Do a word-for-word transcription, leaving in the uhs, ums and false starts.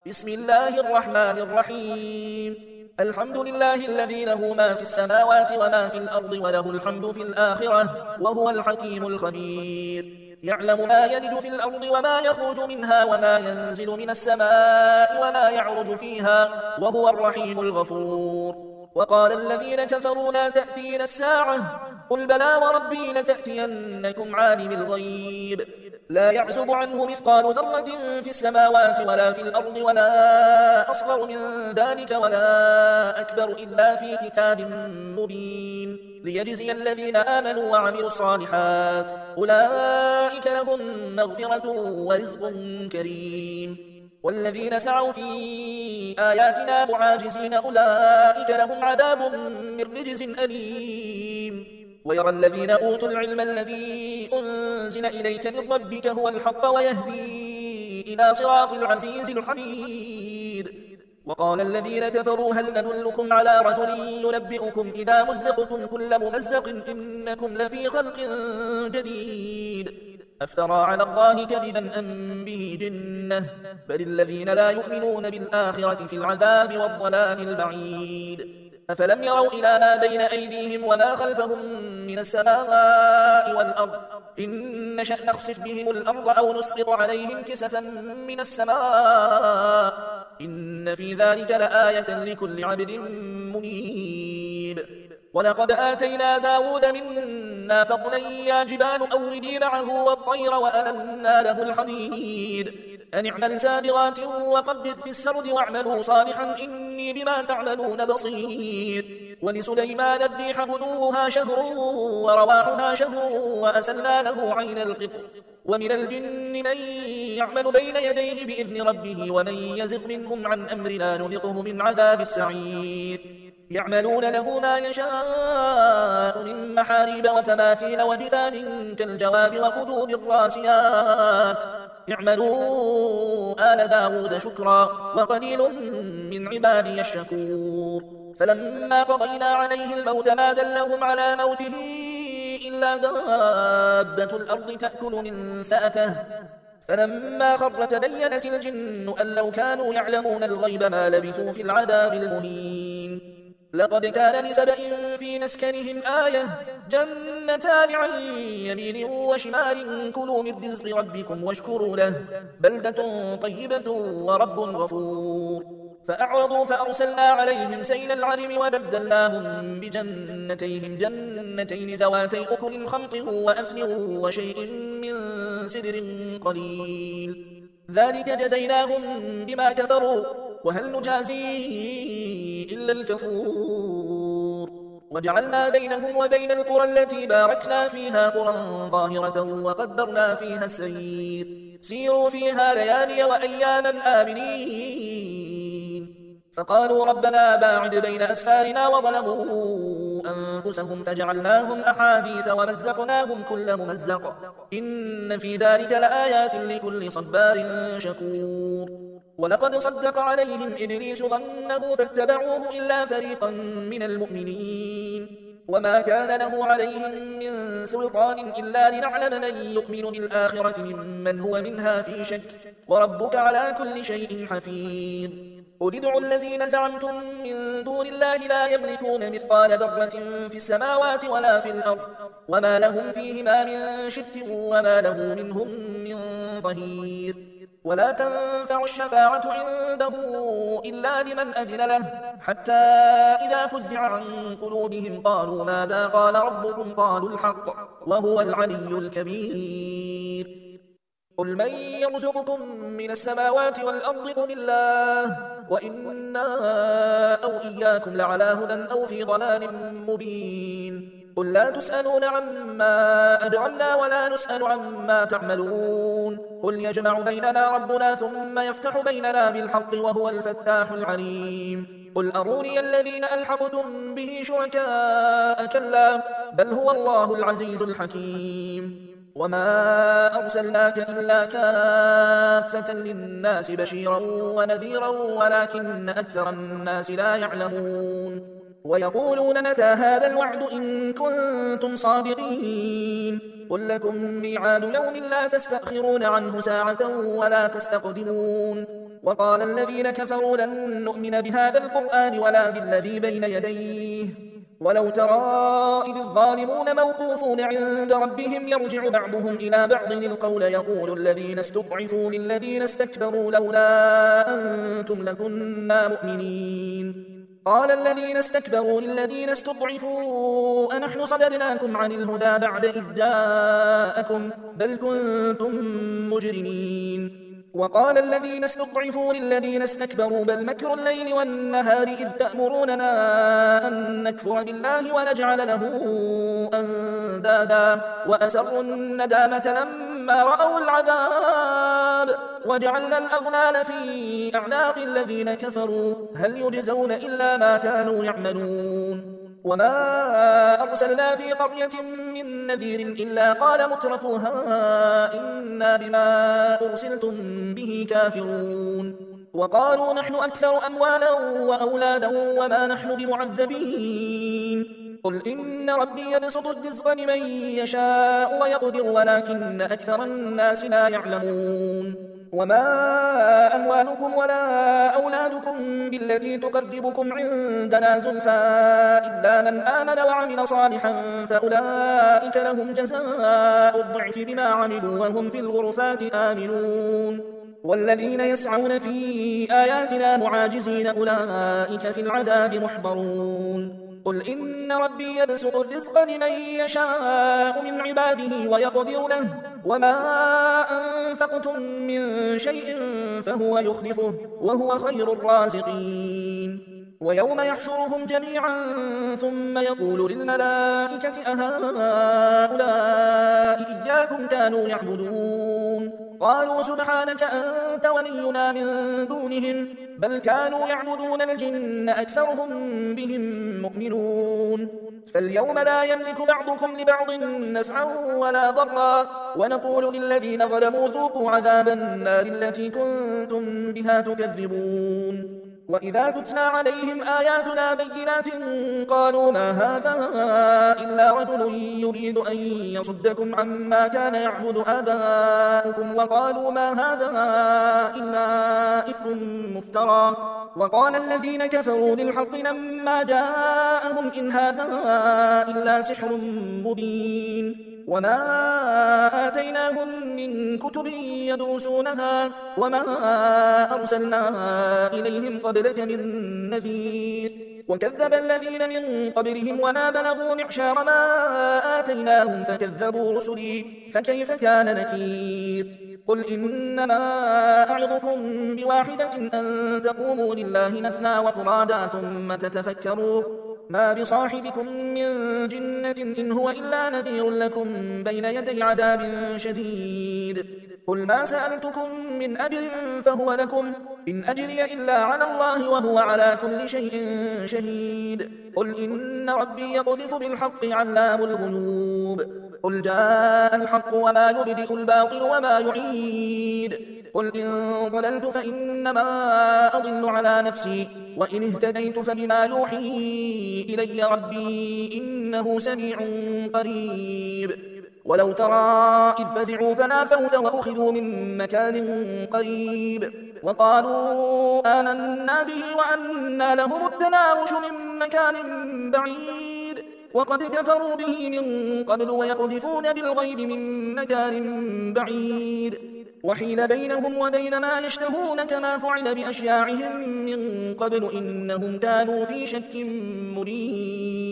بسم الله الرحمن الرحيم. الحمد لله الذي له ما في السماوات وما في الأرض وله الحمد في الآخرة وهو الحكيم الخبير. يعلم ما يلج في الأرض وما يخرج منها وما ينزل من السماء وما يعرج فيها وهو الرحيم الغفور. وقال الذين كفروا لا تأتينا الساعة قل بلى وربي لتأتينكم عالم الغيب لا يعزب عنه مثقال ذرة في السماوات ولا في الأرض ولا أصغر من ذلك ولا أكبر إلا في كتاب مبين ليجزي الذين آمنوا وعملوا الصالحات أولئك لهم مغفرة ورزق كريم. والذين سعوا في آياتنا معاجزين أولئك لهم عذاب من رجز أليم. ويرى الذين أوتوا العلم الذي أنزل إليك من ربك هو الحق ويهدي إلى صراط العزيز الحميد. وقال الذين كفروا هل ندلكم على رجل ينبئكم إذا مزقتم كل ممزق إنكم لفي خلق جديد أفترى على الله كذبا أم به جنة بل الذين لا يؤمنون بالآخرة في العذاب والضلال البعيد. أفلم يروا إلى ما بين أيديهم وما خلفهم من السماء والأرض إن نشأ نخسف بهم الأرض أو نسقط عليهم كسفا من السماء إن في ذلك لآية لكل عبد منيب. ولقد آتينا داود منا فضلا يا جبال أوبي معه والطير وألنا له الحديد أن اعمل سابغات وقدر في السرد واعملوا صالحا إني بما تعملون بصير. ولسليمان الريح غدوها شهر ورواحها شهر وأسلنا له عين القطر ومن الجن من يعمل بين يديه بإذن ربه ومن يزغ منهم عن أمرنا نذقه من عذاب السعير. يعملون له ما يشاء من محاريب وتماثيل وجفان كالجواب وقدور الراسيات اعملوا آل داود شكرا وقليل من عبادي الشكور. فلما قضينا عليه الموت ما دلهم على موته إلا دابة الأرض تأكل من سأته فلما خر تبينت الجن أن لو كانوا يعلمون الغيب ما لبثوا في العذاب المهين. لقد كان لسبأ في مسكنهم آية جنتان عن يمين وشمال كلوا من رزق ربكم واشكروا له بلدة طيبة ورب غفور. فأعرضوا فأرسلنا عليهم سيل العرم وبدلناهم بجنتيهم جنتين ذواتي أكل خمط وأثل وشيء من سدر قليل ذلك جزيناهم بما كفروا وهل نجازي إلا الكفور. وجعلنا بينهم وبين القرى التي باركنا فيها قرى ظاهرة وقدرنا فيها السير سيروا فيها ليالي وأياما آمنين. فقالوا ربنا باعد بين أسفارنا وظلموا أنفسهم فجعلناهم أحاديث ومزقناهم كل ممزق إن في ذلك لآيات لكل صبار شكور. ولقد صدق عليهم إبليس ظنه فاتبعوه إلا فريقا من المؤمنين وما كان له عليهم من سلطان إلا لنعلم من يؤمن بالآخرة ممن هو منها في شك وربك على كل شيء حفيظ. قل ادعوا الذين زعمتم من دون الله لا يملكون مثقال ذرة في السماوات ولا في الأرض وما لهم فيهما من شرك وما له منهم من ظهير. ولا تنفع الشفاعة عنده إلا لمن أذن له حتى إذا فزع عن قلوبهم قالوا ماذا قال ربكم قالوا الحق وهو العلي الكبير. قل من يرزقكم من السماوات والأرض قل الله وإنا أو إياكم لعلى هدى أو في ضلال مبين. قل لا تسألون عما أجرمنا ولا نسأل عما تعملون قل يجمع بيننا ربنا ثم يفتح بيننا بالحق وهو الفتاح العليم. قل أروني الذين ألحقتم به شركاء كلا بل هو الله العزيز الحكيم. وما أرسلناك إلا كافة للناس بشيرا ونذيرا ولكن أكثر الناس لا يعلمون. ويقولون متى هذا الوعد إن كنتم صادقين قل لكم ميعاد يوم لا تستأخرون عنه ساعة ولا تستقدمون وقال الذين كفروا لن نؤمن بهذا القرآن ولا بالذي بين يديه ولو ترى إذ الظالمون موقوفون عند ربهم يرجع بعضهم إلى بعض القول يقول الذين استضعفوا للذين استكبروا لولا أنتم لكنا مؤمنين قال الذين استكبروا للذين استضعفوا أنحن صددناكم عن الهدى بعد إذ جاءكم بل كنتم مجرمين وقال الذين استضعفوا للذين استكبروا بل مكر الليل والنهار إذ تأمروننا أن نكفر بالله ونجعل له أندادا وأسروا الندامة لما رأوا العذاب وجعلنا الأغلال في أعناق الذين كفروا هل يجزون إلا ما كانوا يعملون وما أرسلنا في قرية من نذير إلا قال مترفوها إنا بما أرسلتم به كافرون وقالوا نحن أكثر أموالا وأولادا وما نحن بمعذبين قل إن ربي يبسط الرزق لمن يشاء ويقدر ولكن أكثر الناس لا يعلمون وما أموالكم ولا أولادكم بالتي تقربكم عندنا زلفى إلا من آمن وعمل صالحا فأولئك لهم جزاء الضعف بما عملوا وهم في الغرفات آمنون والذين يسعون في آياتنا معاجزين أولئك في العذاب محضرون قل إن ربي يبسط الرزق لمن يشاء من عباده ويقدر له وما أنفقتم من شيء فهو يخلفه وهو خير الرازقين ويوم يحشرهم جميعا ثم يقول للملائكة أهؤلاء إياكم كانوا يعبدون قالوا سبحانك أنت ولينا من دونهم بل كانوا يعبدون الجن أكثرهم بهم مؤمنون فاليوم لا يملك بعضكم لبعض نفعا ولا ضرا ونقول للذين ظلموا ذوقوا عذاب النار التي كنتم بها تكذبون وإذا تتلى عليهم آياتنا بينات قالوا ما هذا إلا رجل يريد أن يصدكم عما كان يعبد آباؤكم وقالوا ما هذا إلا إفك مفترى وقال الذين كفروا للحق لما جاءهم إن هذا إلا سحر مبين وما آتيناهم من كتب يدرسونها وما أرسلنا إليهم قبلك من نذير وكذب الذين من قبلهم وما بلغوا معشار ما آتيناهم فكذبوا رسلي فكيف كان نكير قل إنما أعظكم بواحدة أن تقوموا لله مثنى وفرادا ثم تتفكروا ما بصاحبكم من جنة إن هو إلا نذير لكم بين يدي عذاب شديد قل ما سألتكم من أجر فهو لكم إن أجري إلا على الله وهو على كل شيء شهيد قل إن ربي يقذف بالحق علام الغيوب قل جاء الحق وما يبدئ الباطل وما يعيد قل إن ضللت فإنما أضل على نفسي وإن اهتديت فبما يوحي إلي ربي إنه سميع قريب ولو ترى إذ فزعوا فلا فوت وأخذوا من مكان قريب وقالوا آمنا به وأنى لهم التناوش من مكان بعيد وقد كفروا به من قبل ويقذفون بالغيب من مكان بعيد وحيل بينهم وبين ما يشتهون كما فعل بأشياعهم من قبل إنهم كانوا في شك مريب